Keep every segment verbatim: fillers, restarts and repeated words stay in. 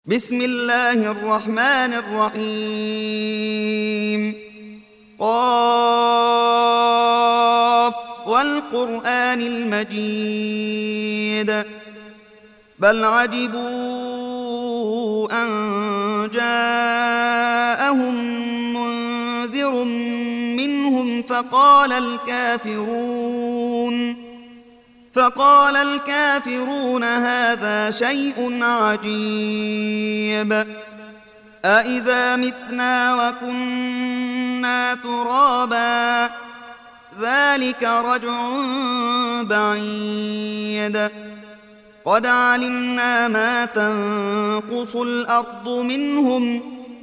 بسم الله الرحمن الرحيم. قاف والقرآن المجيد بل عجبوا أن جاءهم منذر منهم فقال الكافرون فقال الكافرون هذا شيء عجيب أإذا متنا وكنا ترابا ذلك رجع بعيد قد علمنا ما تنقص الأرض منهم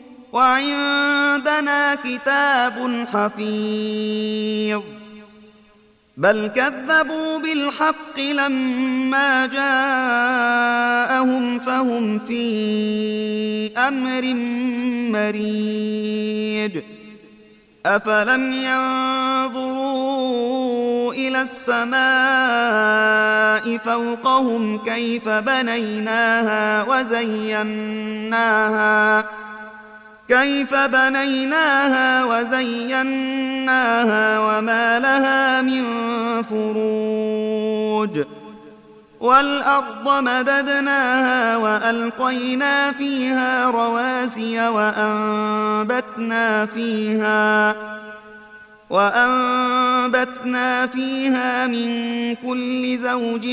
وعندنا كتاب حفيظ بل كذبوا بالحق لما جاءهم فهم في أمر مريج أفلم ينظروا إلى السماء فوقهم كيف بنيناها وزيناها كيف بنيناها وزيناها وما لها من فروج والأرض مددناها وألقينا فيها رواسي وأنبتنا فيها وأنبتنا فيها من كل زوج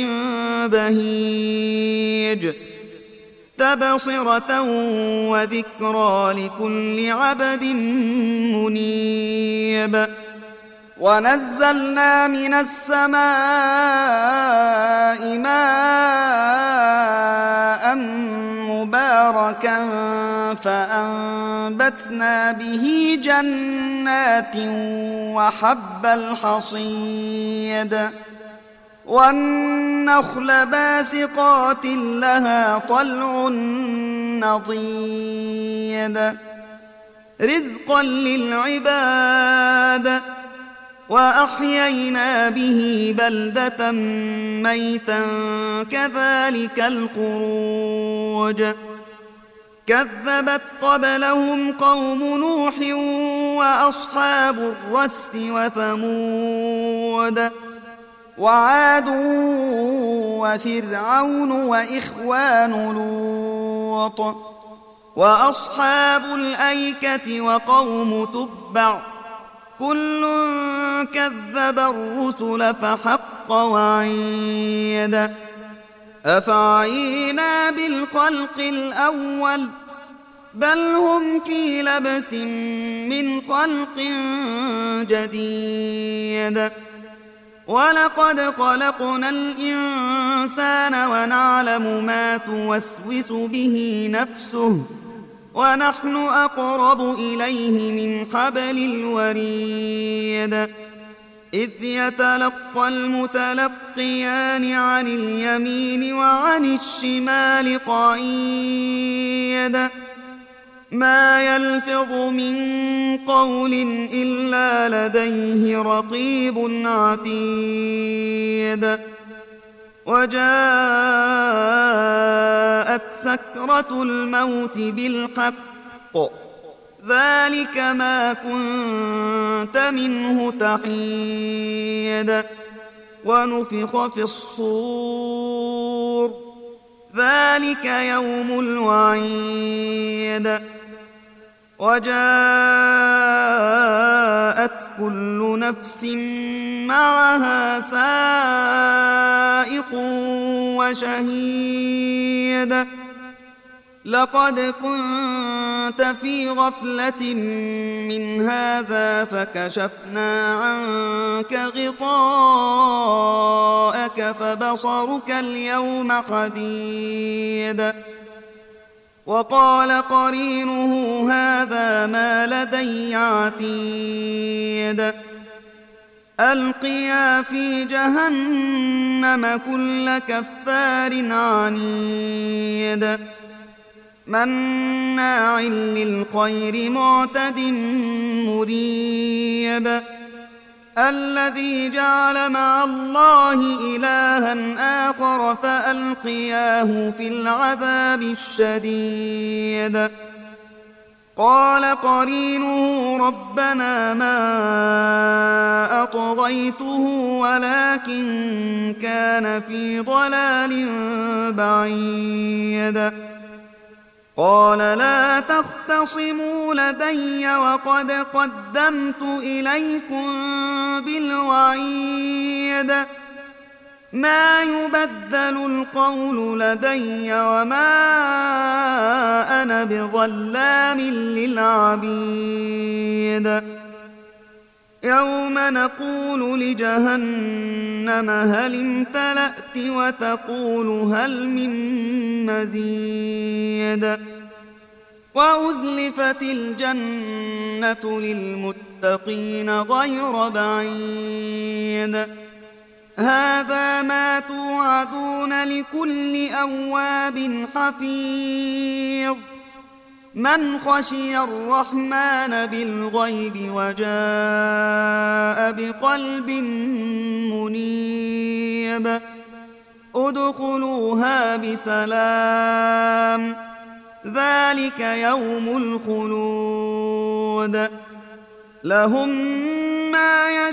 بهيج تبصرة وذكرى لكل عبد منيب ونزلنا من السماء ماء مباركا فأنبتنا به جنات وحب الحصيد والنخل باسقات لها طلع نضيد رزقا للعباد وأحيينا به بلدة ميتا كذلك الخروج كذبت قبلهم قوم نوح وأصحاب الرس وثمود وعاد وفرعون وإخوان لوط وأصحاب الأيكة وقوم تبع كل كذب الرسل فحق وعيد أفعينا بالخلق الأول بل هم في لبس من خلق جديد ولقد خلقنا الإنسان ونعلم ما توسوس به نفسه ونحن أقرب إليه من حبل الوريد إذ يتلقى المتلقيان عن اليمين وعن الشمال قعيد ما يلفظ من قول إلا لديه رقيب عتيد وجاءت سكرة الموت بالحق ذلك ما كنت منه تحيد ونفخ في الصور ذلك يوم الوعيد وجاءت كل نفس معها سائق وشهيد لقد كنت في غفلة من هذا فكشفنا عنك غطاءك فبصرك اليوم حديد وقال قرينه هذا ما لدي عتيد ألقيا في جهنم كل كفار عنيد مناع للخير معتد مريب الذي جعل مع الله إلها آخر فألقياه في العذاب الشديد قال قرينه ربنا ما أطغيته ولكن كان في ضلال بعيد قال لا تختصموا لدي وقد قدمت إليكم بالوعيد ما يبدل القول لدي وما أنا بظلام للعبيد يوم نقول لجهنم هل امتلأت وتقول هل من مزيد وأزلفت الجنة للمتقين غير بعيد هذا ما توعدون لكل أواب حفيظ من خشي الرحمن بالغيب وجاء بقلب منيب ادخلوها بسلام ذلك يوم الخلود لهم ما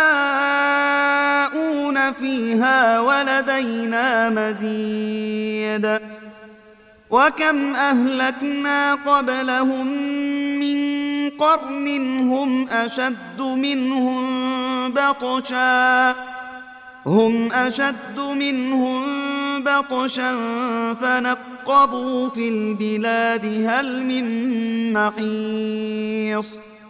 يشاءون فيها ولدينا مزيد وكم أهلكنا قبلهم من قرن هم أشد منهم بطشا هم أشد منهم بطشا فنقبوا في البلاد هل من محيص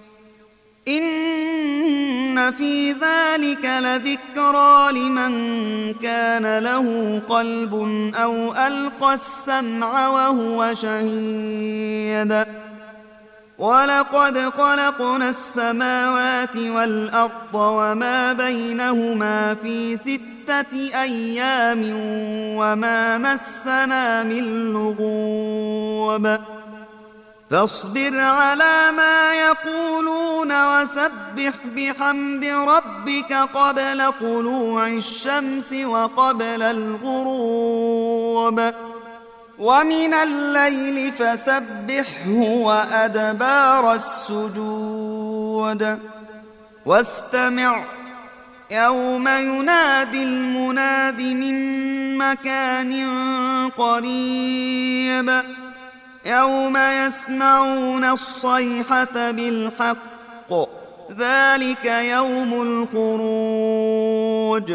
إن في ذلك لذكرى لمن كان له قلب أو ألقى السمع وهو شهيد ولقد خلقنا السماوات والأرض وما بينهما في ستة أيام وما مسنا من لغوب فاصبر على ما يقولون وسبح بحمد ربك قبل طلوع الشمس وقبل الغروب ومن الليل فسبحه وأدبار السجود واستمع يوم ينادي المناد من مكان قريب يوم يسمعون الصيحة بالحق ذلك يوم الخروج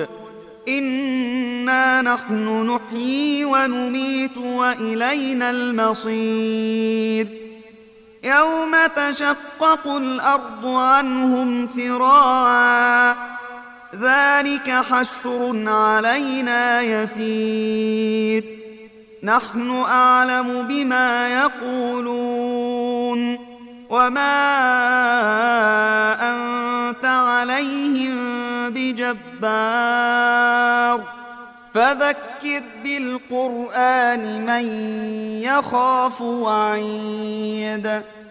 إنا نحن نحيي ونميت وإلينا المصير يوم تشقق الأرض عنهم سراعا ذلك حشر علينا يسير نحن أعلم بما يقولون وما أنت عليهم بجبار فذكر بالقرآن من يخاف وعيد